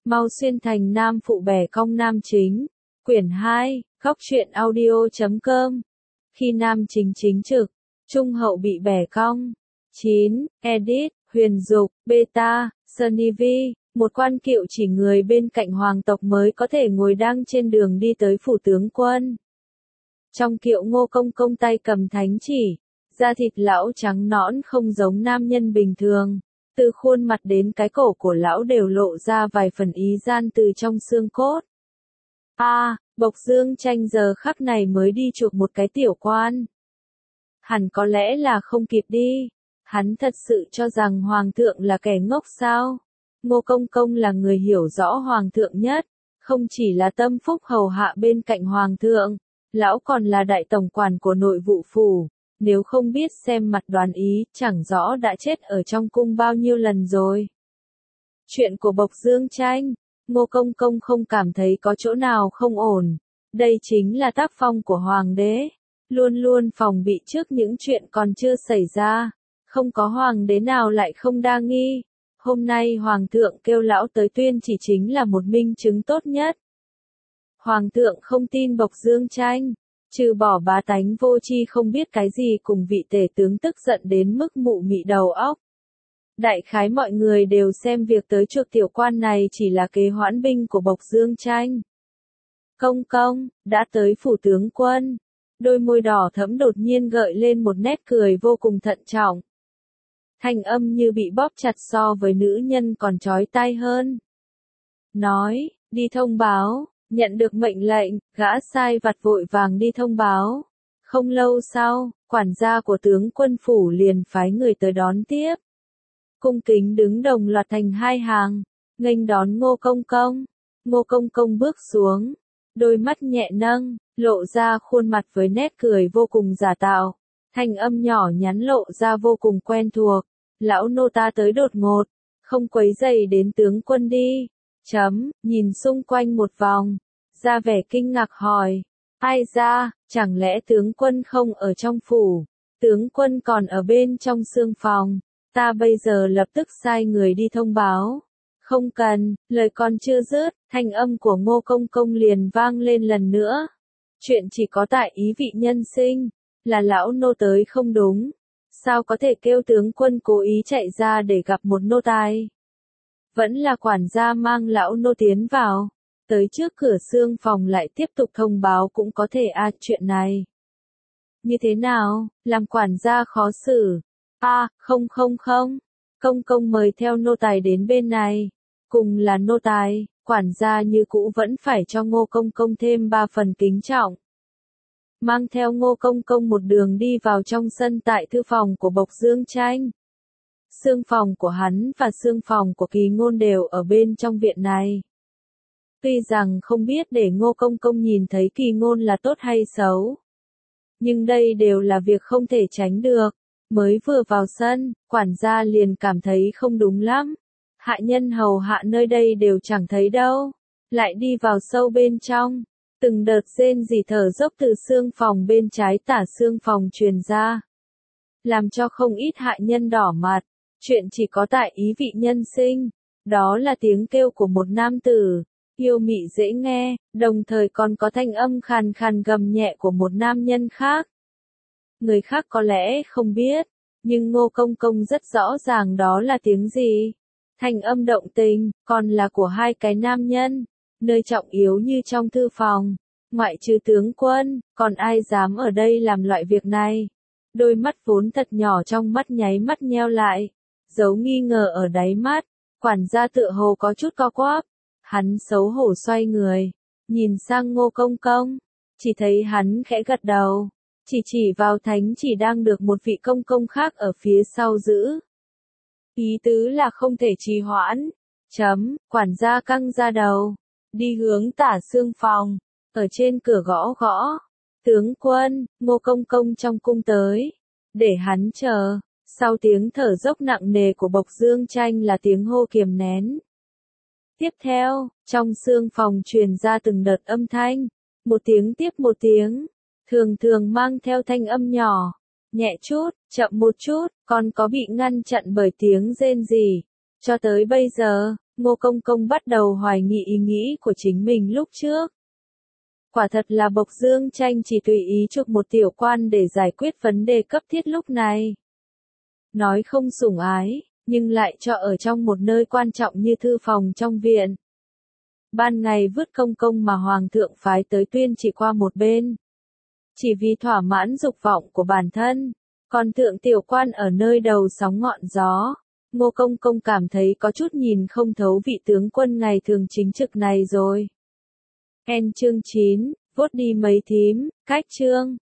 Mau xuyên thành nam phụ bẻ cong nam chính. Quyển 2, góc truyện audio.com. Khi nam chính chính trực, trung hậu bị bẻ cong. 9. Edit, Huyền Dục, Beta, Sunny V, một quan kiệu chỉ người bên cạnh hoàng tộc mới có thể ngồi đang trên đường đi tới phủ tướng quân. Trong kiệu Ngô Công Công tay cầm thánh chỉ, da thịt lão trắng nõn không giống nam nhân bình thường. Từ khuôn mặt đến cái cổ của lão đều lộ ra vài phần ý gian từ trong xương cốt. Bộc Dương Tranh giờ khắc này mới đi chuộc một cái tiểu quan. Hẳn có lẽ là không kịp đi. Hắn thật sự cho rằng Hoàng thượng là kẻ ngốc sao? Ngô Công Công là người hiểu rõ Hoàng thượng nhất. Không chỉ là tâm phúc hầu hạ bên cạnh Hoàng thượng, lão còn là đại tổng quản của nội vụ phủ. Nếu không biết xem mặt đoán ý, chẳng rõ đã chết ở trong cung bao nhiêu lần rồi. Chuyện của Bộc Dương Tranh, Ngô Công Công không cảm thấy có chỗ nào không ổn. Đây chính là tác phong của Hoàng đế. Luôn luôn phòng bị trước những chuyện còn chưa xảy ra. Không có Hoàng đế nào lại không đa nghi. Hôm nay Hoàng thượng kêu lão tới tuyên chỉ chính là một minh chứng tốt nhất. Hoàng thượng không tin Bộc Dương Tranh. Trừ bỏ bá tánh vô tri không biết cái gì cùng vị tể tướng tức giận đến mức mụ mị đầu óc. Đại khái mọi người đều xem việc tới chuộc tiểu quan này chỉ là kế hoãn binh của Bộc Dương Tranh. Công công, đã tới phủ tướng quân. Đôi môi đỏ thẫm đột nhiên gợi lên một nét cười vô cùng thận trọng. Thanh âm như bị bóp chặt so với nữ nhân còn chói tai hơn. Nói, đi thông báo. Nhận được mệnh lệnh, gã sai vặt vội vàng đi thông báo. Không lâu sau, quản gia của tướng quân phủ liền phái người tới đón tiếp. Cung kính đứng đồng loạt thành hai hàng, nghênh đón Ngô Công Công. Ngô Công Công bước xuống, đôi mắt nhẹ nâng, lộ ra khuôn mặt với nét cười vô cùng giả tạo. Thanh âm nhỏ nhắn lộ ra vô cùng quen thuộc. Lão nô ta tới đột ngột, không quấy rầy đến tướng quân đi. Nhìn xung quanh một vòng, ra vẻ kinh ngạc hỏi, ai ra, chẳng lẽ tướng quân không ở trong phủ, tướng quân còn ở bên trong xương phòng, ta bây giờ lập tức sai người đi thông báo. Không cần, lời còn chưa dứt, thanh âm của Ngô Công Công liền vang lên lần nữa. Chuyện chỉ có tại ý vị nhân sinh, là lão nô tới không đúng, sao có thể kêu tướng quân cố ý chạy ra để gặp một nô tài. Vẫn là quản gia mang lão nô tiến vào, tới trước cửa xương phòng lại tiếp tục thông báo cũng có thể chuyện này. Như thế nào, làm quản gia khó xử. Không, công công mời theo nô tài đến bên này. Cùng là nô tài, quản gia như cũ vẫn phải cho Ngô Công Công thêm 3 phần kính trọng. Mang theo Ngô Công Công một đường đi vào trong sân tại thư phòng của Bộc Dương Tranh. Xương phòng của hắn và xương phòng của Kỳ Ngôn đều ở bên trong viện này. Tuy rằng không biết để Ngô Công Công nhìn thấy Kỳ Ngôn là tốt hay xấu, nhưng đây đều là việc không thể tránh được. Mới vừa vào sân, quản gia liền cảm thấy không đúng lắm. Hạ nhân hầu hạ nơi đây đều chẳng thấy đâu. Lại đi vào sâu bên trong. Từng đợt rên rỉ thở dốc từ xương phòng bên trái tả xương phòng truyền ra. Làm cho không ít hạ nhân đỏ mặt. Chuyện chỉ có tại ý vị nhân sinh. Đó là tiếng kêu của một nam tử. Yêu mị dễ nghe, đồng thời còn có thanh âm khàn khàn gầm nhẹ của một nam nhân khác. Người khác có lẽ không biết, nhưng Ngô Công Công rất rõ ràng đó là tiếng gì. Thanh âm động tình, còn là của hai cái nam nhân. Nơi trọng yếu như trong thư phòng, ngoại trừ tướng quân, còn ai dám ở đây làm loại việc này. Đôi mắt vốn thật nhỏ trong mắt nháy mắt nheo lại, giấu nghi ngờ ở đáy mắt. Quản gia tựa hồ có chút co quắp. Hắn xấu hổ xoay người, nhìn sang Ngô Công Công, chỉ thấy hắn khẽ gật đầu, chỉ vào thánh chỉ đang được một vị công công khác ở phía sau giữ. Ý tứ là không thể trì hoãn. Quản gia căng ra đầu, đi hướng tả xương phòng, ở trên cửa gõ gõ. Tướng quân, Ngô Công Công trong cung tới, để hắn chờ. Sau tiếng thở dốc nặng nề của Bộc Dương Tranh là tiếng hô kiềm nén. Tiếp theo, trong xương phòng truyền ra từng đợt âm thanh, một tiếng tiếp một tiếng, thường mang theo thanh âm nhỏ, nhẹ chút, chậm một chút, còn có bị ngăn chặn bởi tiếng rên rỉ. Cho tới bây giờ, Ngô Công Công bắt đầu hoài nghị ý nghĩ của chính mình lúc trước. Quả thật là Bộc Dương Tranh chỉ tùy ý chuộc một tiểu quan để giải quyết vấn đề cấp thiết lúc này. Nói không sủng ái, nhưng lại cho ở trong một nơi quan trọng như thư phòng trong viện. Ban ngày vứt Công Công mà Hoàng thượng phái tới tuyên chỉ qua một bên. Chỉ vì thỏa mãn dục vọng của bản thân, còn thượng tiểu quan ở nơi đầu sóng ngọn gió. Ngô Công Công cảm thấy có chút nhìn không thấu vị tướng quân ngày thường chính trực này rồi. Chương 9, vốt đi mấy thím, cách chương.